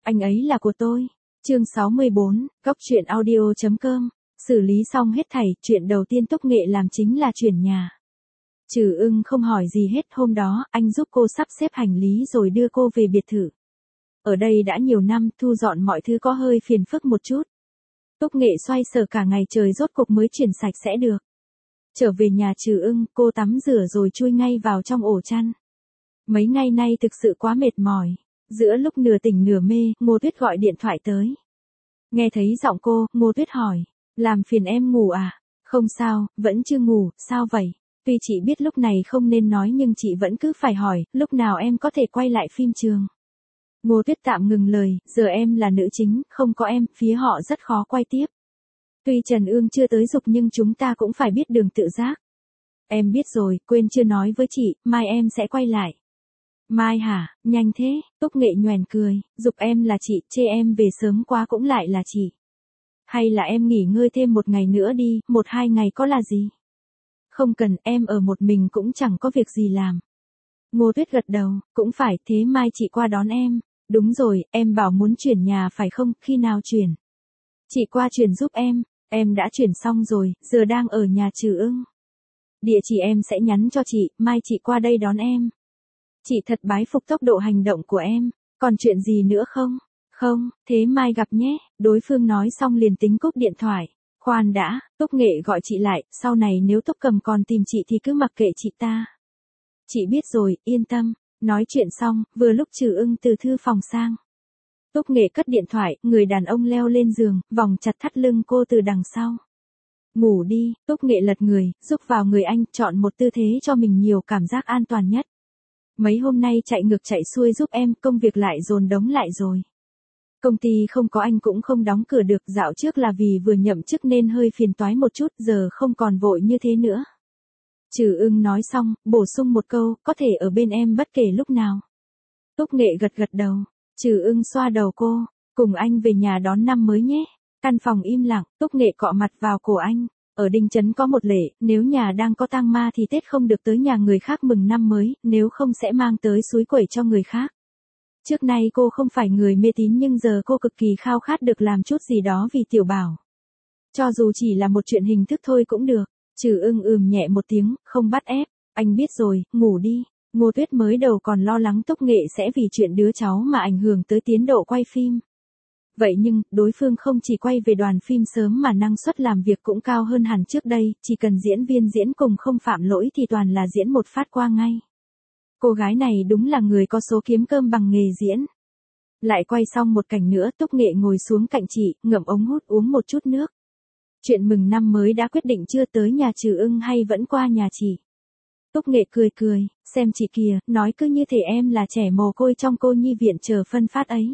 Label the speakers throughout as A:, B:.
A: anh ấy là của tôi. Chương 64, Góc truyện audio.com. Xử lý xong hết thảy, chuyện đầu tiên Túc Nghệ làm chính là chuyển nhà. Trừ Ưng không hỏi gì hết, hôm đó, anh giúp cô sắp xếp hành lý rồi đưa cô về biệt thự. Ở đây đã nhiều năm, thu dọn mọi thứ có hơi phiền phức một chút. Túc Nghệ xoay sở cả ngày trời rốt cục mới chuyển sạch sẽ được. Trở về nhà Trừ Ưng, cô tắm rửa rồi chui ngay vào trong ổ chăn. Mấy ngày nay thực sự quá mệt mỏi. Giữa lúc nửa tỉnh nửa mê, Ngô Tuyết gọi điện thoại tới. Nghe thấy giọng cô, Ngô Tuyết hỏi, làm phiền em ngủ à? Không sao, vẫn chưa ngủ, sao vậy? Tuy chị biết lúc này không nên nói nhưng chị vẫn cứ phải hỏi, lúc nào em có thể quay lại phim trường? Ngô Tuyết tạm ngừng lời, giờ em là nữ chính, không có em, phía họ rất khó quay tiếp. Tuy Trần Ương chưa tới dục nhưng chúng ta cũng phải biết đường tự giác. Em biết rồi, quên chưa nói với chị, mai em sẽ quay lại. Mai hả, nhanh thế, Túc Nghệ nhoẻn cười, giục em là chị, chê em về sớm quá cũng lại là chị. Hay là em nghỉ ngơi thêm một ngày nữa đi, 1-2 ngày có là gì? Không cần, em ở một mình cũng chẳng có việc gì làm. Ngô Tuyết gật đầu, cũng phải, thế mai chị qua đón em. Đúng rồi, em bảo muốn chuyển nhà phải không, khi nào chuyển? Chị qua chuyển giúp em đã chuyển xong rồi, giờ đang ở nhà Trừ Ưng. Địa chỉ em sẽ nhắn cho chị, mai chị qua đây đón em. Chị thật bái phục tốc độ hành động của em, còn chuyện gì nữa không? Không, thế mai gặp nhé, đối phương nói xong liền tính cúp điện thoại. Khoan đã, Túc Nghệ gọi chị lại, sau này nếu Túc Cầm còn tìm chị thì cứ mặc kệ chị ta. Chị biết rồi, yên tâm. Nói chuyện xong, vừa lúc Trừ Ưng từ thư phòng sang. Túc Nghệ cất điện thoại, người đàn ông leo lên giường, vòng chặt thắt lưng cô từ đằng sau. Ngủ đi, Túc Nghệ lật người, giúp vào người anh, chọn một tư thế cho mình nhiều cảm giác an toàn nhất. Mấy hôm nay chạy ngược chạy xuôi giúp em, công việc lại dồn đống lại rồi. Công ty không có anh cũng không đóng cửa được, dạo trước là vì vừa nhậm chức nên hơi phiền toái một chút, giờ không còn vội như thế nữa. Trừ Ưng nói xong, bổ sung một câu, có thể ở bên em bất kể lúc nào. Túc Nghệ gật gật đầu, Trừ Ưng xoa đầu cô, cùng anh về nhà đón năm mới nhé. Căn phòng im lặng, Túc Nghệ cọ mặt vào cổ anh. Ở Đinh Trấn có một lệ, nếu nhà đang có tang ma thì Tết không được tới nhà người khác mừng năm mới, nếu không sẽ mang tới xúi quẩy cho người khác. Trước nay cô không phải người mê tín nhưng giờ cô cực kỳ khao khát được làm chút gì đó vì Tiểu Bảo. Cho dù chỉ là một chuyện hình thức thôi cũng được. Trừ Ưng nhẹ một tiếng, không bắt ép, anh biết rồi, ngủ đi. Ngô Tuyết mới đầu còn lo lắng Túc Nghệ sẽ vì chuyện đứa cháu mà ảnh hưởng tới tiến độ quay phim. Vậy nhưng, đối phương không chỉ quay về đoàn phim sớm mà năng suất làm việc cũng cao hơn hẳn trước đây, chỉ cần diễn viên diễn cùng không phạm lỗi thì toàn là diễn một phát qua ngay. Cô gái này đúng là người có số kiếm cơm bằng nghề diễn. Lại quay xong một cảnh nữa, Túc Nghệ ngồi xuống cạnh chị, ngậm ống hút uống một chút nước. Chuyện mừng năm mới đã quyết định chưa, tới nhà Trừ Ưng hay vẫn qua nhà chị? Túc Nghệ cười, xem chị kìa, nói cứ như thể em là trẻ mồ côi trong cô nhi viện chờ phân phát ấy.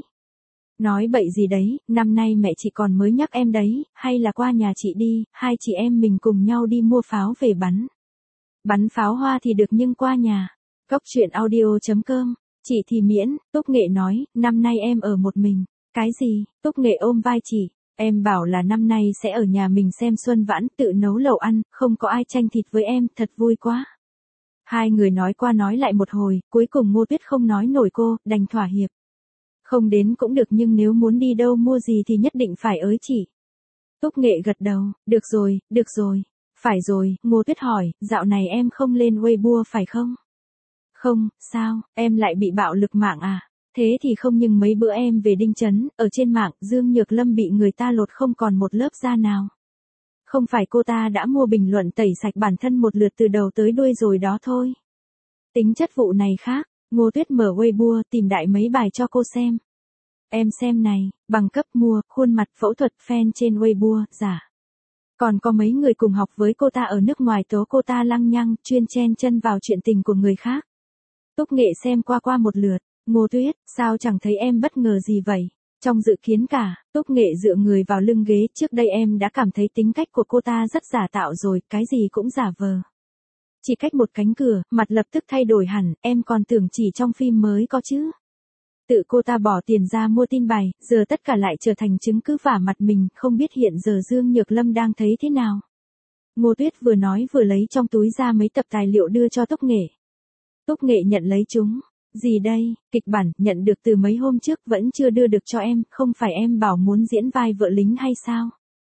A: Nói bậy gì đấy, năm nay mẹ chị còn mới nhắc em đấy, hay là qua nhà chị đi, hai chị em mình cùng nhau đi mua pháo về bắn. Bắn pháo hoa thì được nhưng qua nhà. Góc truyện audio.com, chị thì miễn, Túc Nghệ nói, năm nay em ở một mình. Cái gì? Túc Nghệ ôm vai chị. Em bảo là năm nay sẽ ở nhà mình xem xuân vãn, tự nấu lẩu ăn, không có ai tranh thịt với em, thật vui quá. Hai người nói qua nói lại một hồi, cuối cùng Ngô Tuyết không nói nổi cô, đành thỏa hiệp. Không đến cũng được nhưng nếu muốn đi đâu mua gì thì nhất định phải ới chị. Túc Nghệ gật đầu, được rồi. Phải rồi, Ngô Tuyết hỏi, dạo này em không lên Weibo phải không? Không, sao, em lại bị bạo lực mạng à? Thế thì không, nhưng mấy bữa em về Đinh Trấn, ở trên mạng, Dương Nhược Lâm bị người ta lột không còn một lớp da nào. Không phải cô ta đã mua bình luận tẩy sạch bản thân một lượt từ đầu tới đuôi rồi đó thôi. Tính chất vụ này khác, Ngô Tuyết mở Weibo tìm đại mấy bài cho cô xem. Em xem này, bằng cấp mua, khuôn mặt phẫu thuật fan trên Weibo, giả. Còn có mấy người cùng học với cô ta ở nước ngoài tố cô ta lăng nhăng, chuyên chen chân vào chuyện tình của người khác. Túc Nghệ xem qua một lượt, Ngô Tuyết, sao chẳng thấy em bất ngờ gì vậy? Trong dự kiến cả, Túc Nghệ dựa người vào lưng ghế, trước đây em đã cảm thấy tính cách của cô ta rất giả tạo rồi, cái gì cũng giả vờ. Chỉ cách một cánh cửa, mặt lập tức thay đổi hẳn, em còn tưởng chỉ trong phim mới có chứ. Tự cô ta bỏ tiền ra mua tin bài, giờ tất cả lại trở thành chứng cứ vả mặt mình, không biết hiện giờ Dương Nhược Lâm đang thấy thế nào. Ngô Tuyết vừa nói vừa lấy trong túi ra mấy tập tài liệu đưa cho Túc Nghệ. Túc Nghệ nhận lấy chúng. Gì đây, kịch bản nhận được từ mấy hôm trước vẫn chưa đưa được cho em, không phải em bảo muốn diễn vai vợ lính hay sao?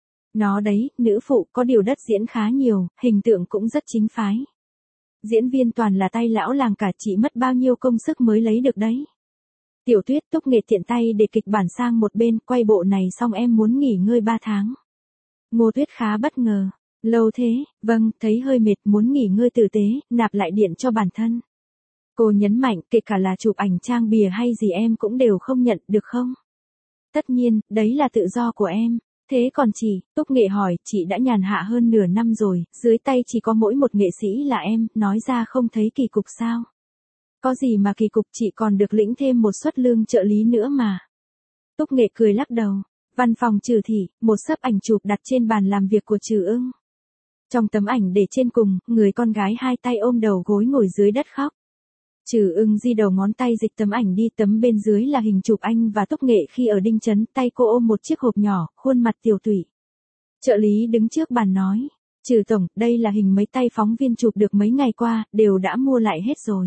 A: Nó đấy, nữ phụ có điều đất diễn khá nhiều, hình tượng cũng rất chính phái. Diễn viên toàn là tay lão làng cả, chị mất bao nhiêu công sức mới lấy được đấy. Tiểu Tuyết. Túc Nghệ tiện tay để kịch bản sang một bên, quay bộ này xong em muốn nghỉ ngơi 3 tháng. Ngô Tuyết khá bất ngờ. Lâu thế, vâng, thấy hơi mệt, muốn nghỉ ngơi tử tế, nạp lại điện cho bản thân. Cô nhấn mạnh, kể cả là chụp ảnh trang bìa hay gì em cũng đều không nhận, được không? Tất nhiên, đấy là tự do của em. Thế còn chị, Túc Nghệ hỏi, chị đã nhàn hạ hơn nửa năm rồi, dưới tay chỉ có mỗi một nghệ sĩ là em, nói ra không thấy kỳ cục sao? Có gì mà kỳ cục, chị còn được lĩnh thêm một suất lương trợ lý nữa mà. Túc Nghệ cười lắc đầu. Văn phòng Trừ Thị, một xấp ảnh chụp đặt trên bàn làm việc của Trừ Ưng. Trong tấm ảnh để trên cùng, người con gái hai tay ôm đầu gối ngồi dưới đất khóc. Trừ Ưng di đầu ngón tay dịch tấm ảnh đi, tấm bên dưới là hình chụp anh và Túc Nghệ khi ở Đinh Trấn, tay cô ôm một chiếc hộp nhỏ, khuôn mặt tiều tụy. Trợ lý đứng trước bàn nói, Trừ tổng, đây là hình mấy tay phóng viên chụp được mấy ngày qua, đều đã mua lại hết rồi.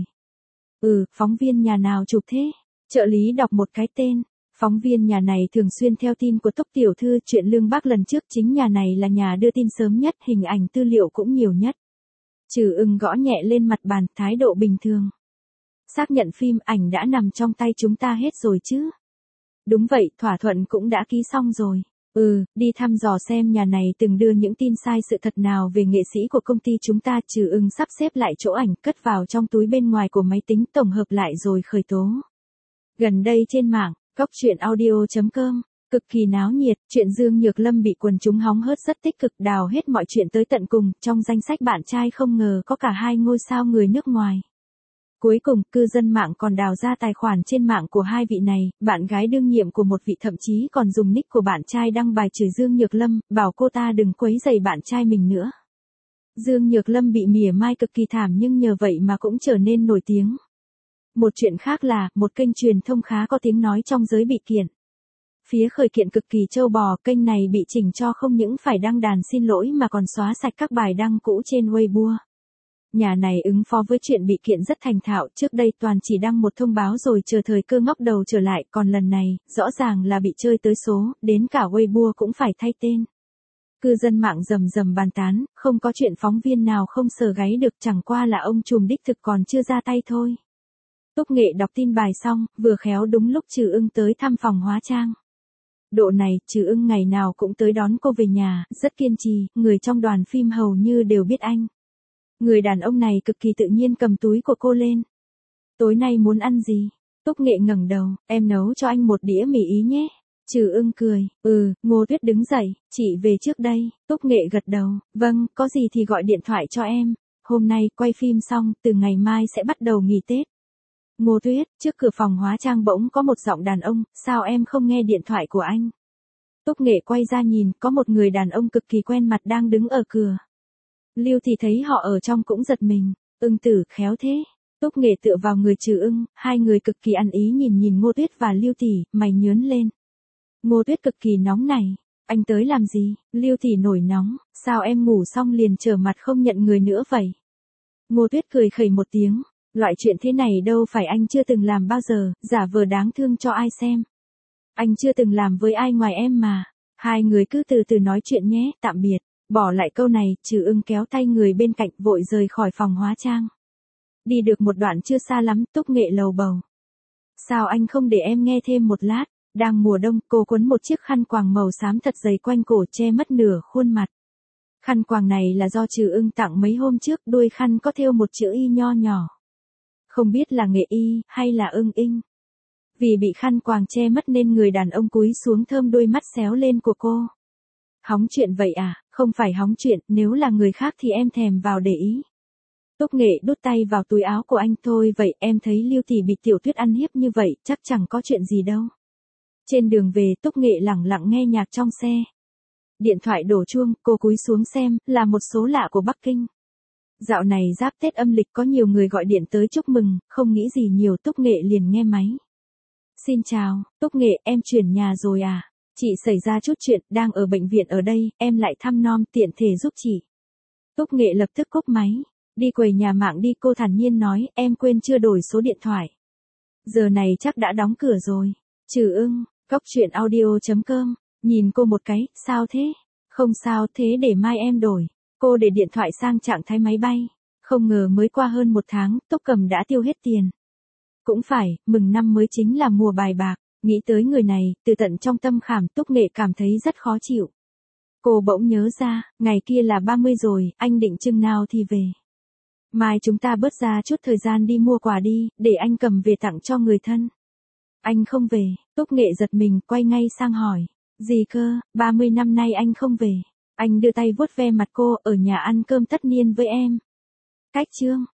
A: Phóng viên nhà nào chụp thế? Trợ lý đọc một cái tên. Phóng viên nhà này thường xuyên theo tin của Túc tiểu thư, chuyện Lương Bác lần trước, chính nhà này là nhà đưa tin sớm nhất, hình ảnh tư liệu cũng nhiều nhất. Trừ Ưng gõ nhẹ lên mặt bàn, thái độ bình thường. Xác nhận phim ảnh đã nằm trong tay chúng ta hết rồi chứ? Đúng vậy, thỏa thuận cũng đã ký xong rồi. Đi thăm dò xem nhà này từng đưa những tin sai sự thật nào về nghệ sĩ của công ty chúng ta. Trừ Ưng sắp xếp lại chỗ ảnh, cất vào trong túi bên ngoài của máy tính, tổng hợp lại rồi khởi tố. Gần đây trên mạng, Cóc truyện audio.com, cực kỳ náo nhiệt, chuyện Dương Nhược Lâm bị quần chúng hóng hớt rất tích cực, đào hết mọi chuyện tới tận cùng, trong danh sách bạn trai không ngờ có cả 2 ngôi sao người nước ngoài. Cuối cùng, cư dân mạng còn đào ra tài khoản trên mạng của hai vị này, bạn gái đương nhiệm của một vị thậm chí còn dùng nick của bạn trai đăng bài chửi Dương Nhược Lâm, bảo cô ta đừng quấy rầy bạn trai mình nữa. Dương Nhược Lâm bị mỉa mai cực kỳ thảm nhưng nhờ vậy mà cũng trở nên nổi tiếng. Một chuyện khác là, một kênh truyền thông khá có tiếng nói trong giới bị kiện. Phía khởi kiện cực kỳ trâu bò, kênh này bị chỉnh cho không những phải đăng đàn xin lỗi mà còn xóa sạch các bài đăng cũ trên Weibo. Nhà này ứng phó với chuyện bị kiện rất thành thạo, trước đây toàn chỉ đăng một thông báo rồi chờ thời cơ ngóc đầu trở lại, còn lần này, rõ ràng là bị chơi tới số, đến cả Weibo cũng phải thay tên. Cư dân mạng rầm rầm bàn tán, không có chuyện phóng viên nào không sờ gáy được, chẳng qua là ông trùm đích thực còn chưa ra tay thôi. Túc Nghệ đọc tin bài xong, vừa khéo đúng lúc Trừ Ưng tới thăm phòng hóa trang. Độ này, Trừ Ưng ngày nào cũng tới đón cô về nhà, rất kiên trì, người trong đoàn phim hầu như đều biết anh. Người đàn ông này cực kỳ tự nhiên cầm túi của cô lên. Tối nay muốn ăn gì? Túc Nghệ ngẩng đầu, em nấu cho anh một đĩa mì Ý nhé. Trừ Ưng cười, Ngô Tuyết đứng dậy, chị về trước đây. Túc Nghệ gật đầu, vâng, có gì thì gọi điện thoại cho em. Hôm nay quay phim xong, từ ngày mai sẽ bắt đầu nghỉ Tết. Ngô Tuyết, trước cửa phòng hóa trang bỗng có một giọng đàn ông, sao em không nghe điện thoại của anh? Túc Nghệ quay ra nhìn, có một người đàn ông cực kỳ quen mặt đang đứng ở cửa. Lưu Thì thấy họ ở trong cũng giật mình, Ưng tử, khéo thế. Túc Nghệ tựa vào người Trừ Ưng, hai người cực kỳ ăn ý nhìn Ngô Tuyết và Lưu Thì, mày nhớn lên. Ngô Tuyết cực kỳ nóng này, anh tới làm gì? Lưu Thì nổi nóng, sao em ngủ xong liền trở mặt không nhận người nữa vậy? Ngô Tuyết cười khẩy một tiếng. Loại chuyện thế này đâu phải anh chưa từng làm bao giờ, giả vờ đáng thương cho ai xem. Anh chưa từng làm với ai ngoài em mà. Hai người cứ từ từ nói chuyện nhé, tạm biệt. Bỏ lại câu này, Trừ Ưng kéo tay người bên cạnh vội rời khỏi phòng hóa trang. Đi được một đoạn chưa xa lắm, Túc Nghệ lầu bầu. Sao anh không để em nghe thêm một lát? Đang mùa đông, cô quấn một chiếc khăn quàng màu xám thật dày quanh cổ che mất nửa khuôn mặt. Khăn quàng này là do Trừ Ưng tặng mấy hôm trước, đuôi khăn có thêu một chữ Y nho nhỏ. Không biết là Nghệ Y, hay là Ưng Inh. Vì bị khăn quàng che mất nên người đàn ông cúi xuống thơm đôi mắt xéo lên của cô. Hóng chuyện vậy à? Không phải hóng chuyện, nếu là người khác thì em thèm vào để ý. Túc Nghệ đút tay vào túi áo của anh, thôi vậy, em thấy Lưu Thì bị Tiểu Tuyết ăn hiếp như vậy, chắc chẳng có chuyện gì đâu. Trên đường về, Túc Nghệ lẳng lặng nghe nhạc trong xe. Điện thoại đổ chuông, cô cúi xuống xem, là một số lạ của Bắc Kinh. Dạo này giáp Tết âm lịch có nhiều người gọi điện tới chúc mừng, không nghĩ gì nhiều, Túc Nghệ liền nghe máy. Xin chào, Túc Nghệ, em chuyển nhà rồi à? Chị xảy ra chút chuyện, đang ở bệnh viện ở đây, em lại thăm nom tiện thể giúp chị. Túc Nghệ lập tức cúp máy. Đi quầy nhà mạng đi, cô thản nhiên nói, em quên chưa đổi số điện thoại. Giờ này chắc đã đóng cửa rồi. Trừ ưng, cóc truyện audio.com, nhìn cô một cái, sao thế? Không sao, thế để mai em đổi. Cô để điện thoại sang trạng thái máy bay. Không ngờ mới qua hơn 1 tháng, Túc Cầm đã tiêu hết tiền. Cũng phải, mừng năm mới chính là mùa bài bạc. Nghĩ tới người này, từ tận trong tâm khảm Túc Nghệ cảm thấy rất khó chịu. Cô bỗng nhớ ra, ngày kia là 30 rồi, anh định chừng nào thì về. Mai chúng ta bớt ra chút thời gian đi mua quà đi, để anh cầm về tặng cho người thân. Anh không về, Túc Nghệ giật mình, quay ngay sang hỏi. Gì cơ, 30 năm nay anh không về. Anh đưa tay vuốt ve mặt cô, ở nhà ăn cơm tất niên với em. Cách chương.